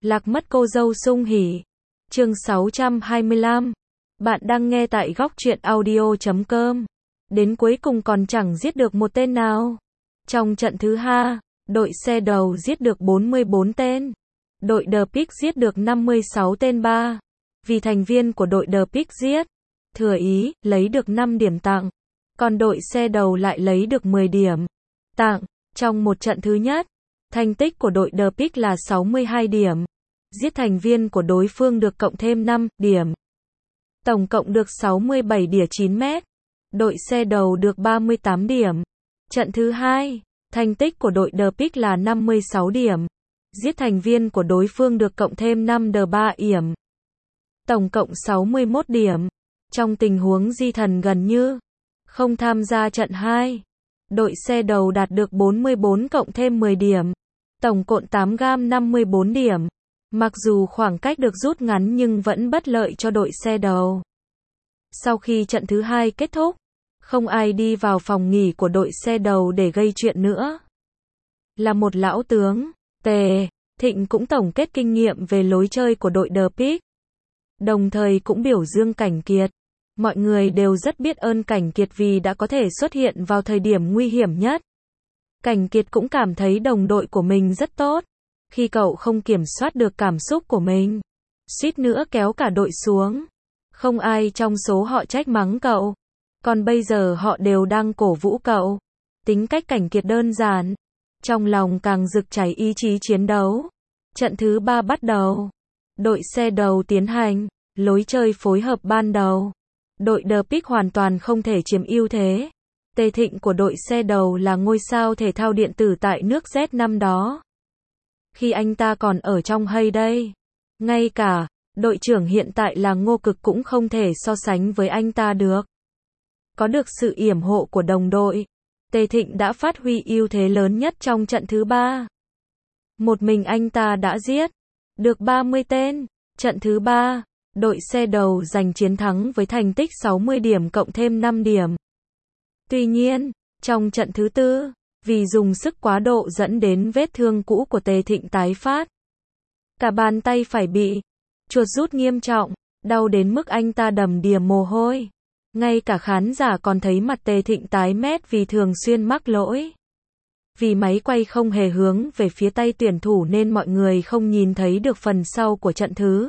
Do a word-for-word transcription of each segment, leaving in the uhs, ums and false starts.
Lạc mất cô dâu sung hỉ. Chương sáu trăm hai mươi lăm. Bạn đang nghe tại góc truyện audio chấm com. Đến cuối cùng còn chẳng giết được một tên nào. Trong trận thứ hai, đội xe đầu giết được bốn mươi bốn tên. Đội The Pig giết được năm mươi sáu tên ba. Vì thành viên của đội The Pig giết, thừa ý, lấy được năm điểm tặng. Còn đội xe đầu lại lấy được mười điểm tặng. Trong một trận thứ nhất, thành tích của đội The Pig là sáu mươi hai điểm. Giết thành viên của đối phương được cộng thêm năm điểm. Tổng cộng được sáu mươi bảy điểm chín mét. Đội xe đầu được ba mươi tám điểm. Trận thứ hai, thành tích của đội The Pig là năm mươi sáu điểm. Giết thành viên của đối phương được cộng thêm năm điểm ba điểm. Tổng cộng sáu mươi mốt điểm. Trong tình huống di thần gần như không tham gia trận hai, đội xe đầu đạt được bốn mươi bốn cộng thêm mười điểm. Tổng cộng tám gam năm mươi bốn điểm. Mặc dù khoảng cách được rút ngắn nhưng vẫn bất lợi cho đội xe đầu. Sau khi trận thứ hai kết thúc, không ai đi vào phòng nghỉ của đội xe đầu để gây chuyện nữa. Là một lão tướng, Tề Thịnh cũng tổng kết kinh nghiệm về lối chơi của đội The Pig. Đồng thời cũng biểu dương Cảnh Kiệt. Mọi người đều rất biết ơn Cảnh Kiệt vì đã có thể xuất hiện vào thời điểm nguy hiểm nhất. Cảnh Kiệt cũng cảm thấy đồng đội của mình rất tốt. Khi cậu không kiểm soát được cảm xúc của mình, suýt nữa kéo cả đội xuống. Không ai trong số họ trách mắng cậu. Còn bây giờ họ đều đang cổ vũ cậu. Tính cách Cảnh Kiệt đơn giản. Trong lòng càng rực cháy ý chí chiến đấu. Trận thứ ba bắt đầu. Đội xe đầu tiến hành lối chơi phối hợp ban đầu. Đội The Pig hoàn toàn không thể chiếm ưu thế. Tề Thịnh của đội xe đầu là ngôi sao thể thao điện tử tại nước Z năm đó. Khi anh ta còn ở trong hay đây. Ngay cả đội trưởng hiện tại là Ngô Cực cũng không thể so sánh với anh ta được. Có được sự yểm hộ của đồng đội, Tề Thịnh đã phát huy ưu thế lớn nhất trong trận thứ ba. Một mình anh ta đã giết được ba mươi tên. Trận thứ ba, đội xe đầu giành chiến thắng với thành tích sáu mươi điểm cộng thêm năm điểm. Tuy nhiên, trong trận thứ tư, vì dùng sức quá độ dẫn đến vết thương cũ của Tề Thịnh tái phát. Cả bàn tay phải bị chuột rút nghiêm trọng, đau đến mức anh ta đầm đìa mồ hôi. Ngay cả khán giả còn thấy mặt Tề Thịnh tái mét vì thường xuyên mắc lỗi. Vì máy quay không hề hướng về phía tay tuyển thủ nên mọi người không nhìn thấy được phần sau của trận thứ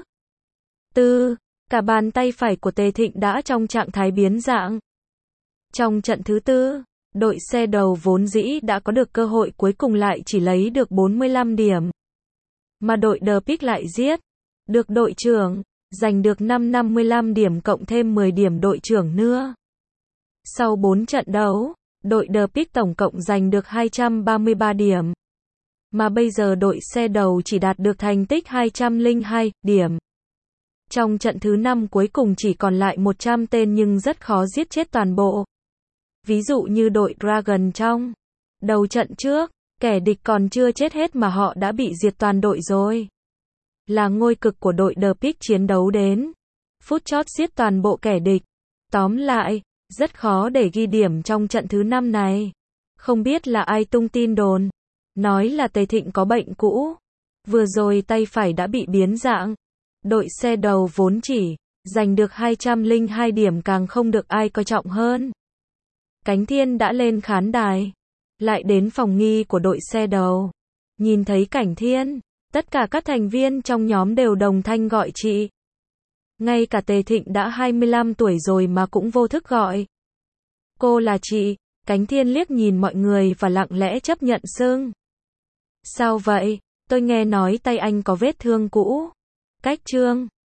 tư. Cả bàn tay phải của Tề Thịnh đã trong trạng thái biến dạng. Trong trận thứ tư, đội xe đầu vốn dĩ đã có được cơ hội cuối cùng lại chỉ lấy được bốn mươi lăm điểm. Mà đội The Pig lại giết được đội trưởng, giành được năm năm mươi lăm điểm cộng thêm mười điểm đội trưởng nữa. Sau bốn trận đấu, đội The Pig tổng cộng giành được hai trăm ba mươi ba điểm. Mà bây giờ đội xe đầu chỉ đạt được thành tích hai trăm lẻ hai điểm. Trong trận thứ năm cuối cùng chỉ còn lại một trăm tên nhưng rất khó giết chết toàn bộ. Ví dụ như đội Dragon trong đầu trận trước, kẻ địch còn chưa chết hết mà họ đã bị diệt toàn đội rồi. Là Ngôi Cực của đội The Pig chiến đấu đến phút chót giết toàn bộ kẻ địch. Tóm lại, rất khó để ghi điểm trong trận thứ năm này. Không biết là ai tung tin đồn, nói là Tề Thịnh có bệnh cũ. Vừa rồi tay phải đã bị biến dạng. Đội xe đầu vốn chỉ giành được hai trăm lẻ hai điểm càng không được ai coi trọng hơn. Cánh Thiên đã lên khán đài, lại đến phòng nghi của đội xe đầu. Nhìn thấy Cảnh Thiên, tất cả các thành viên trong nhóm đều đồng thanh gọi chị. Ngay cả Tề Thịnh đã hai mươi lăm tuổi rồi mà cũng vô thức gọi cô là chị. Cánh Thiên liếc nhìn mọi người và lặng lẽ chấp nhận xưng. Sao vậy? Tôi nghe nói tay anh có vết thương cũ. Cách Trương